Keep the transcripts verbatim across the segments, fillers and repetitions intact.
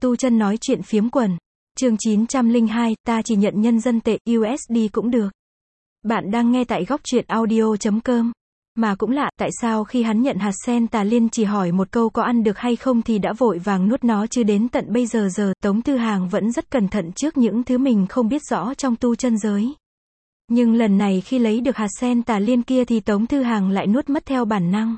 Tu chân nói chuyện phiếm quần. Chương chín trăm lẻ hai, ta chỉ nhận nhân dân tệ, u ét đê cũng được. Bạn đang nghe tại góc truyện audio chấm com. Mà cũng lạ, tại sao khi hắn nhận hạt sen tà liên chỉ hỏi một câu có ăn được hay không thì đã vội vàng nuốt nó, chứ đến tận bây giờ giờ, Tống Tư Hàng vẫn rất cẩn thận trước những thứ mình không biết rõ trong tu chân giới. Nhưng lần này khi lấy được hạt sen tà liên kia thì Tống Tư Hàng lại nuốt mất theo bản năng.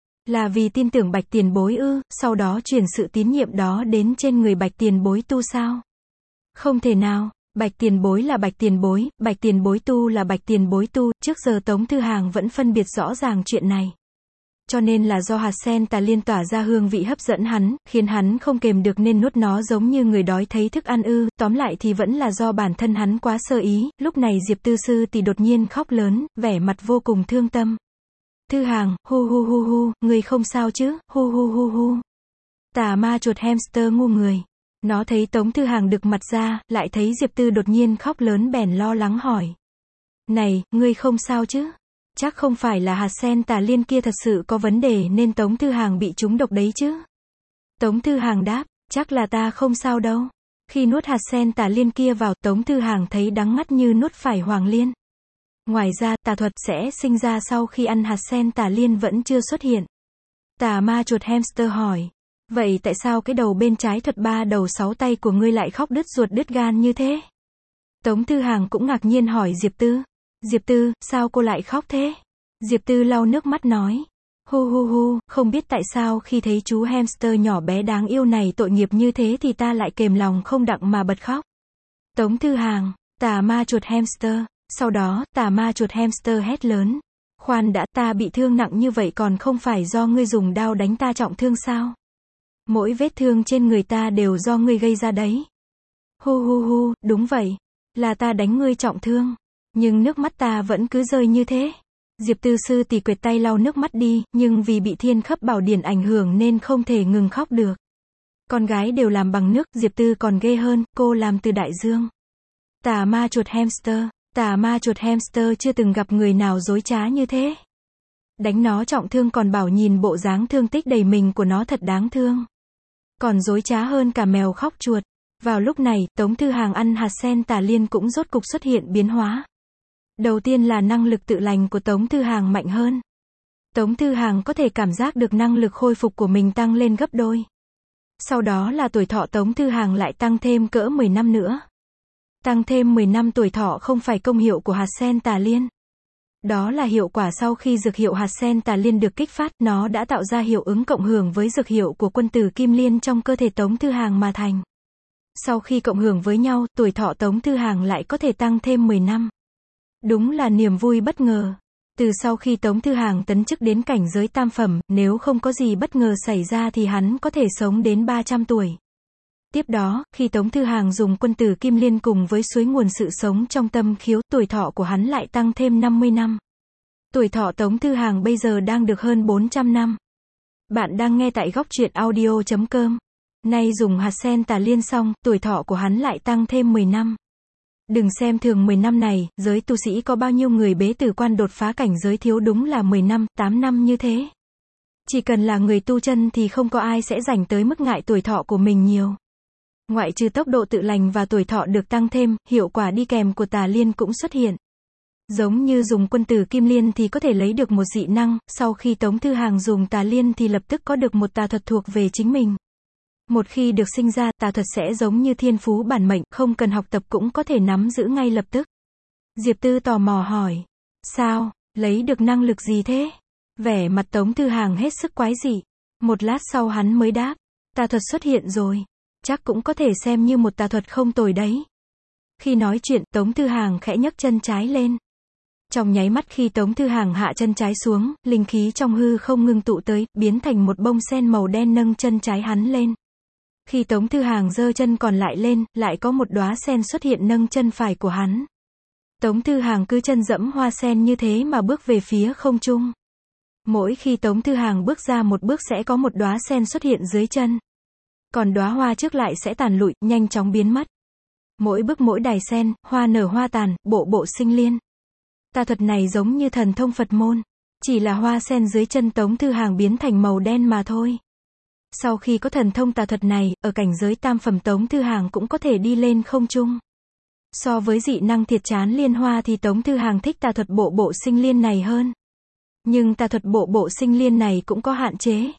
Là vì tin tưởng Bạch tiền bối ư, sau đó truyền sự tín nhiệm đó đến trên người Bạch tiền bối tu sao? Không thể nào, Bạch tiền bối là Bạch tiền bối, Bạch tiền bối tu là Bạch tiền bối tu, trước giờ Tống Tư Hàng vẫn phân biệt rõ ràng chuyện này. Cho nên là do hạt sen tà liên tỏa ra hương vị hấp dẫn hắn, khiến hắn không kềm được nên nuốt nó giống như người đói thấy thức ăn ư, tóm lại thì vẫn là do bản thân hắn quá sơ ý. Lúc này Diệp Tư Sư thì đột nhiên khóc lớn, vẻ mặt vô cùng thương tâm. Tư Hàng, hu hu hu hu, người không sao chứ, hu hu hu hu. Tà ma chuột hamster ngu người. Nó thấy Tống Tư Hàng đực mặt ra, lại thấy Diệp Tư đột nhiên khóc lớn bèn lo lắng hỏi. Này, ngươi không sao chứ? Chắc không phải là hạt sen tà liên kia thật sự có vấn đề nên Tống Tư Hàng bị trúng độc đấy chứ? Tống Tư Hàng đáp, chắc là ta không sao đâu. Khi nuốt hạt sen tà liên kia vào, Tống Tư Hàng thấy đắng ngắt như nuốt phải hoàng liên. Ngoài ra, tà thuật sẽ sinh ra sau khi ăn hạt sen tà liên vẫn chưa xuất hiện. Tà ma chuột hamster hỏi. Vậy tại sao cái đầu bên trái thuật ba đầu sáu tay của ngươi lại khóc đứt ruột đứt gan như thế? Tống Tư Hàng cũng ngạc nhiên hỏi Diệp Tư. Diệp Tư, sao cô lại khóc thế? Diệp Tư lau nước mắt nói. Hu hu hu, không biết tại sao khi thấy chú hamster nhỏ bé đáng yêu này tội nghiệp như thế thì ta lại kềm lòng không đặng mà bật khóc. Tống Tư Hàng, tà ma chuột hamster. Sau đó, tà ma chuột hamster hét lớn. Khoan đã, ta bị thương nặng như vậy còn không phải do ngươi dùng đao đánh ta trọng thương sao? Mỗi vết thương trên người ta đều do ngươi gây ra đấy. Hu hu hu, đúng vậy. Là ta đánh ngươi trọng thương. Nhưng nước mắt ta vẫn cứ rơi như thế. Diệp Tư Sư tỉ quệt tay lau nước mắt đi, nhưng vì bị thiên khấp bảo điển ảnh hưởng nên không thể ngừng khóc được. Con gái đều làm bằng nước, Diệp Tư còn ghê hơn, cô làm từ đại dương. Tà ma chuột hamster. Tà ma chuột hamster chưa từng gặp người nào dối trá như thế. Đánh nó trọng thương còn bảo nhìn bộ dáng thương tích đầy mình của nó thật đáng thương. Còn dối trá hơn cả mèo khóc chuột. Vào lúc này, Tống Tư Hàng ăn hạt sen tà liên cũng rốt cục xuất hiện biến hóa. Đầu tiên là năng lực tự lành của Tống Tư Hàng mạnh hơn. Tống Tư Hàng có thể cảm giác được năng lực khôi phục của mình tăng lên gấp đôi. Sau đó là tuổi thọ Tống Tư Hàng lại tăng thêm cỡ mười năm nữa. Tăng thêm mười năm tuổi thọ không phải công hiệu của hạt sen tà liên. Đó là hiệu quả sau khi dược hiệu hạt sen tà liên được kích phát, nó đã tạo ra hiệu ứng cộng hưởng với dược hiệu của quân tử kim liên trong cơ thể Tống Tư Hàng mà thành. Sau khi cộng hưởng với nhau, tuổi thọ Tống Tư Hàng lại có thể tăng thêm mười năm. Đúng là niềm vui bất ngờ. Từ sau khi Tống Tư Hàng tấn chức đến cảnh giới tam phẩm, nếu không có gì bất ngờ xảy ra thì hắn có thể sống đến ba trăm tuổi. Tiếp đó, khi Tống Tư Hàng dùng quân tử kim liên cùng với suối nguồn sự sống trong tâm khiếu, tuổi thọ của hắn lại tăng thêm năm mươi năm. Tuổi thọ Tống Tư Hàng bây giờ đang được hơn bốn trăm năm. Bạn đang nghe tại góc truyện audio chấm com. Nay dùng hạt sen tà liên xong, tuổi thọ của hắn lại tăng thêm mười năm. Đừng xem thường mười năm này, giới tu sĩ có bao nhiêu người bế tử quan đột phá cảnh giới thiếu đúng là mười năm, tám năm như thế. Chỉ cần là người tu chân thì không có ai sẽ rảnh tới mức ngại tuổi thọ của mình nhiều. Ngoại trừ tốc độ tự lành và tuổi thọ được tăng thêm, hiệu quả đi kèm của tà liên cũng xuất hiện. Giống như dùng quân tử kim liên thì có thể lấy được một dị năng, sau khi Tống Tư Hàng dùng tà liên thì lập tức có được một tà thuật thuộc về chính mình. Một khi được sinh ra, tà thuật sẽ giống như thiên phú bản mệnh, không cần học tập cũng có thể nắm giữ ngay lập tức. Diệp Tư tò mò hỏi. Sao, lấy được năng lực gì thế? Vẻ mặt Tống Tư Hàng hết sức quái dị. Một lát sau hắn mới đáp. Tà thuật xuất hiện rồi. Chắc cũng có thể xem như một tà thuật không tồi đấy. Khi nói chuyện, Tống Tư Hàng khẽ nhấc chân trái lên. Trong nháy mắt khi Tống Tư Hàng hạ chân trái xuống, linh khí trong hư không ngưng tụ tới, biến thành một bông sen màu đen nâng chân trái hắn lên. Khi Tống Tư Hàng giơ chân còn lại lên, lại có một đóa sen xuất hiện nâng chân phải của hắn. Tống Tư Hàng cứ chân dẫm hoa sen như thế mà bước về phía không trung. Mỗi khi Tống Tư Hàng bước ra một bước sẽ có một đóa sen xuất hiện dưới chân. Còn đóa hoa trước lại sẽ tàn lụi, nhanh chóng biến mất. Mỗi bước mỗi đài sen, hoa nở hoa tàn, bộ bộ sinh liên. Tà thuật này giống như thần thông Phật môn. Chỉ là hoa sen dưới chân Tống Tư Hàng biến thành màu đen mà thôi. Sau khi có thần thông tà thuật này, ở cảnh giới tam phẩm Tống Thư Hàng cũng có thể đi lên không trung. So với dị năng thiệt chán liên hoa thì Tống Thư Hàng thích tà thuật bộ bộ sinh liên này hơn. Nhưng tà thuật bộ bộ sinh liên này cũng có hạn chế.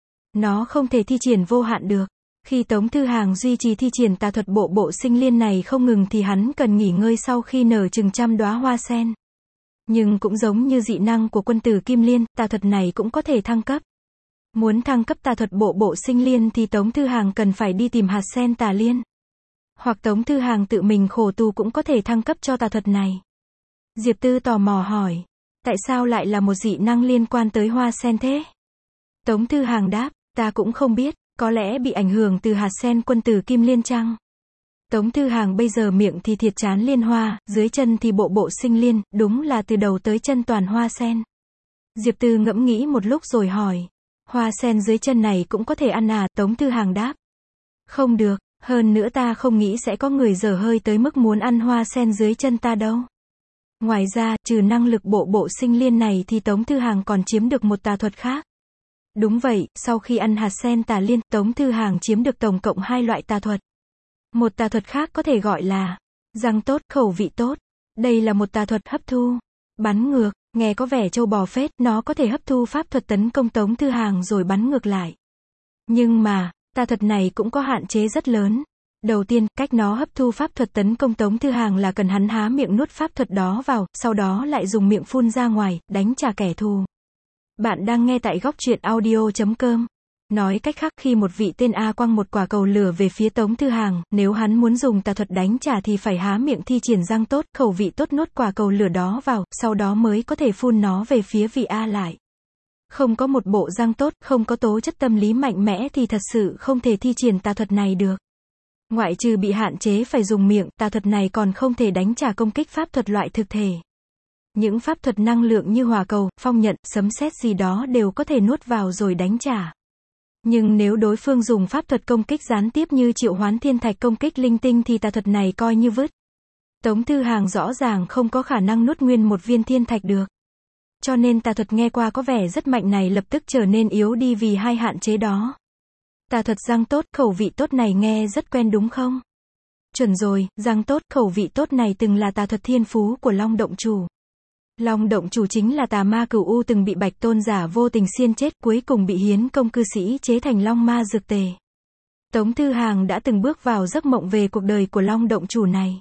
Nó không thể thi triển vô hạn được. Khi Tống Thư Hàng duy trì thi triển tà thuật bộ bộ sinh liên này không ngừng thì hắn cần nghỉ ngơi sau khi nở chừng trăm đóa hoa sen. Nhưng cũng giống như dị năng của quân tử Kim Liên, tà thuật này cũng có thể thăng cấp. Muốn thăng cấp tà thuật bộ bộ sinh liên thì Tống Thư Hàng cần phải đi tìm hạt sen tà liên. Hoặc Tống Thư Hàng tự mình khổ tu cũng có thể thăng cấp cho tà thuật này. Diệp Tư tò mò hỏi. Tại sao lại là một dị năng liên quan tới hoa sen thế? Tống Thư Hàng đáp. Ta cũng không biết, có lẽ bị ảnh hưởng từ hạt sen quân tử Kim Liên chăng? Tống Thư Hàng bây giờ miệng thì thiệt chán liên hoa, dưới chân thì bộ bộ sinh liên, đúng là từ đầu tới chân toàn hoa sen. Diệp Tư ngẫm nghĩ một lúc rồi hỏi. Hoa sen dưới chân này cũng có thể ăn à? Tống Thư Hàng đáp. Không được, hơn nữa ta không nghĩ sẽ có người dở hơi tới mức muốn ăn hoa sen dưới chân ta đâu. Ngoài ra, trừ năng lực bộ bộ sinh liên này thì Tống Thư Hàng còn chiếm được một tà thuật khác. Đúng vậy, sau khi ăn hạt sen tà liên, Tống Thư Hàng chiếm được tổng cộng hai loại tà thuật. Một tà thuật khác có thể gọi là răng tốt, khẩu vị tốt. Đây là một tà thuật hấp thu, bắn ngược, nghe có vẻ trâu bò phết, nó có thể hấp thu pháp thuật tấn công Tống Thư Hàng rồi bắn ngược lại. Nhưng mà, tà thuật này cũng có hạn chế rất lớn. Đầu tiên, cách nó hấp thu pháp thuật tấn công Tống Thư Hàng là cần hắn há miệng nuốt pháp thuật đó vào, sau đó lại dùng miệng phun ra ngoài, đánh trả kẻ thù. Bạn đang nghe tại góc truyện audio chấm com. Nói cách khác, khi một vị tên A quăng một quả cầu lửa về phía Tống Thư Hàng, nếu hắn muốn dùng tà thuật đánh trả thì phải há miệng thi triển răng tốt, khẩu vị tốt nuốt quả cầu lửa đó vào, sau đó mới có thể phun nó về phía vị A lại. Không có một bộ răng tốt, không có tố chất tâm lý mạnh mẽ thì thật sự không thể thi triển tà thuật này được. Ngoại trừ bị hạn chế phải dùng miệng, tà thuật này còn không thể đánh trả công kích pháp thuật loại thực thể. Những pháp thuật năng lượng như hỏa cầu, phong nhận, sấm sét gì đó đều có thể nuốt vào rồi đánh trả. Nhưng nếu đối phương dùng pháp thuật công kích gián tiếp như triệu hoán thiên thạch công kích linh tinh thì tà thuật này coi như vứt. Tống Thư Hàng rõ ràng không có khả năng nuốt nguyên một viên thiên thạch được. Cho nên tà thuật nghe qua có vẻ rất mạnh này lập tức trở nên yếu đi vì hai hạn chế đó. Tà thuật răng tốt, khẩu vị tốt này nghe rất quen đúng không? Chuẩn rồi, răng tốt, khẩu vị tốt này từng là tà thuật thiên phú của Long Động Chủ. Long Động Chủ chính là tà ma cửu u từng bị Bạch Tôn giả vô tình xiên chết, cuối cùng bị Hiến Công cư sĩ chế thành Long Ma dược tề. Tống Thư Hàng đã từng bước vào giấc mộng về cuộc đời của Long Động Chủ này.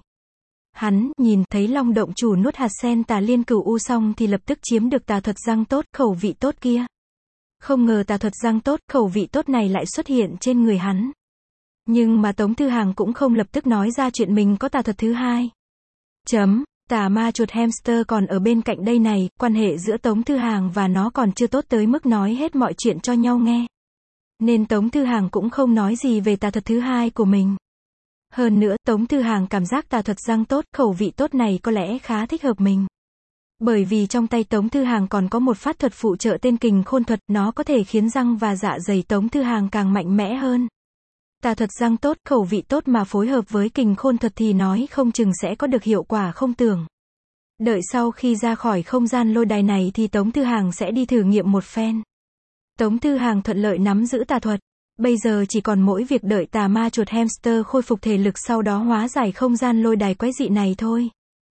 Hắn nhìn thấy Long Động Chủ nuốt hạt sen tà liên cửu u xong thì lập tức chiếm được tà thuật răng tốt, khẩu vị tốt kia. Không ngờ tà thuật răng tốt, khẩu vị tốt này lại xuất hiện trên người hắn. Nhưng mà Tống Thư Hàng cũng không lập tức nói ra chuyện mình có tà thuật thứ hai. Chấm. Tà ma chuột hamster còn ở bên cạnh đây này, quan hệ giữa Tống Thư Hàng và nó còn chưa tốt tới mức nói hết mọi chuyện cho nhau nghe. Nên Tống Thư Hàng cũng không nói gì về tà thuật thứ hai của mình. Hơn nữa, Tống Thư Hàng cảm giác tà thuật răng tốt, khẩu vị tốt này có lẽ khá thích hợp mình. Bởi vì trong tay Tống Thư Hàng còn có một pháp thuật phụ trợ tên kình khôn thuật, nó có thể khiến răng và dạ dày Tống Thư Hàng càng mạnh mẽ hơn. Tà thuật răng tốt, khẩu vị tốt mà phối hợp với kình khôn thuật thì nói không chừng sẽ có được hiệu quả không tưởng. Đợi sau khi ra khỏi không gian lôi đài này thì Tống Thư Hàng sẽ đi thử nghiệm một phen. Tống Thư Hàng thuận lợi nắm giữ tà thuật. Bây giờ chỉ còn mỗi việc đợi tà ma chuột hamster khôi phục thể lực sau đó hóa giải không gian lôi đài quái dị này thôi.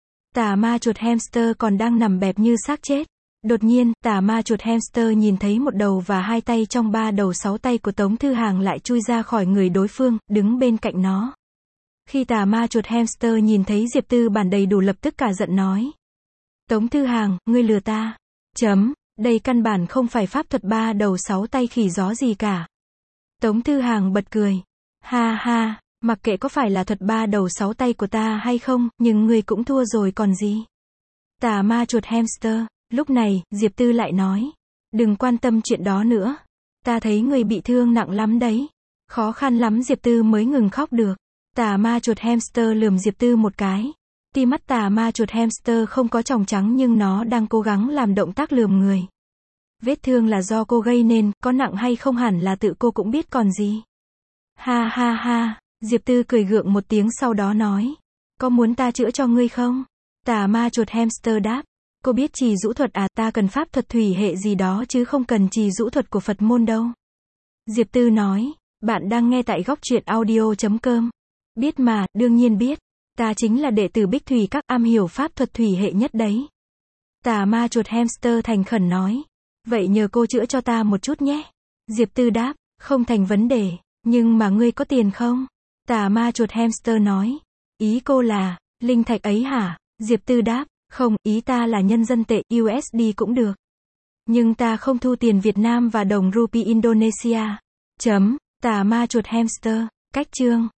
Tà ma chuột hamster còn đang nằm bẹp như xác chết. Đột nhiên, tà ma chuột hamster nhìn thấy một đầu và hai tay trong ba đầu sáu tay của Tống Thư Hàng lại chui ra khỏi người đối phương, đứng bên cạnh nó. Khi tà ma chuột hamster nhìn thấy Diệp Tư bản đầy đủ lập tức cả giận nói. Tống Thư Hàng, ngươi lừa ta. Chấm, đây căn bản không phải pháp thuật ba đầu sáu tay khỉ gió gì cả. Tống Thư Hàng bật cười. Ha ha, mặc kệ có phải là thuật ba đầu sáu tay của ta hay không, nhưng ngươi cũng thua rồi còn gì. Tà ma chuột hamster. Lúc này, Diệp Tư lại nói. Đừng quan tâm chuyện đó nữa. Ta thấy người bị thương nặng lắm đấy. Khó khăn lắm Diệp Tư mới ngừng khóc được. Tà ma chuột hamster lườm Diệp Tư một cái. Ti mắt tà ma chuột hamster không có tròng trắng nhưng nó đang cố gắng làm động tác lườm người. Vết thương là do cô gây nên, có nặng hay không hẳn là tự cô cũng biết còn gì. Ha ha ha, Diệp Tư cười gượng một tiếng sau đó nói. Có muốn ta chữa cho ngươi không? Tà ma chuột hamster đáp. Cô biết trì rũ thuật à, ta cần pháp thuật thủy hệ gì đó chứ không cần trì rũ thuật của Phật môn đâu. Diệp Tư nói, bạn đang nghe tại góc truyện audio.com. Biết mà, đương nhiên biết. Ta chính là đệ tử Bích Thủy Các, am hiểu pháp thuật thủy hệ nhất đấy. Tà ma chuột hamster thành khẩn nói. Vậy nhờ cô chữa cho ta một chút nhé. Diệp Tư đáp, không thành vấn đề, nhưng mà ngươi có tiền không? Tà ma chuột hamster nói. Ý cô là, linh thạch ấy hả? Diệp Tư đáp, không, ý ta là nhân dân tệ, u ét đê cũng được. Nhưng ta không thu tiền Việt Nam và đồng rupee Indonesia. Chấm, tà ma chuột hamster, cách chương.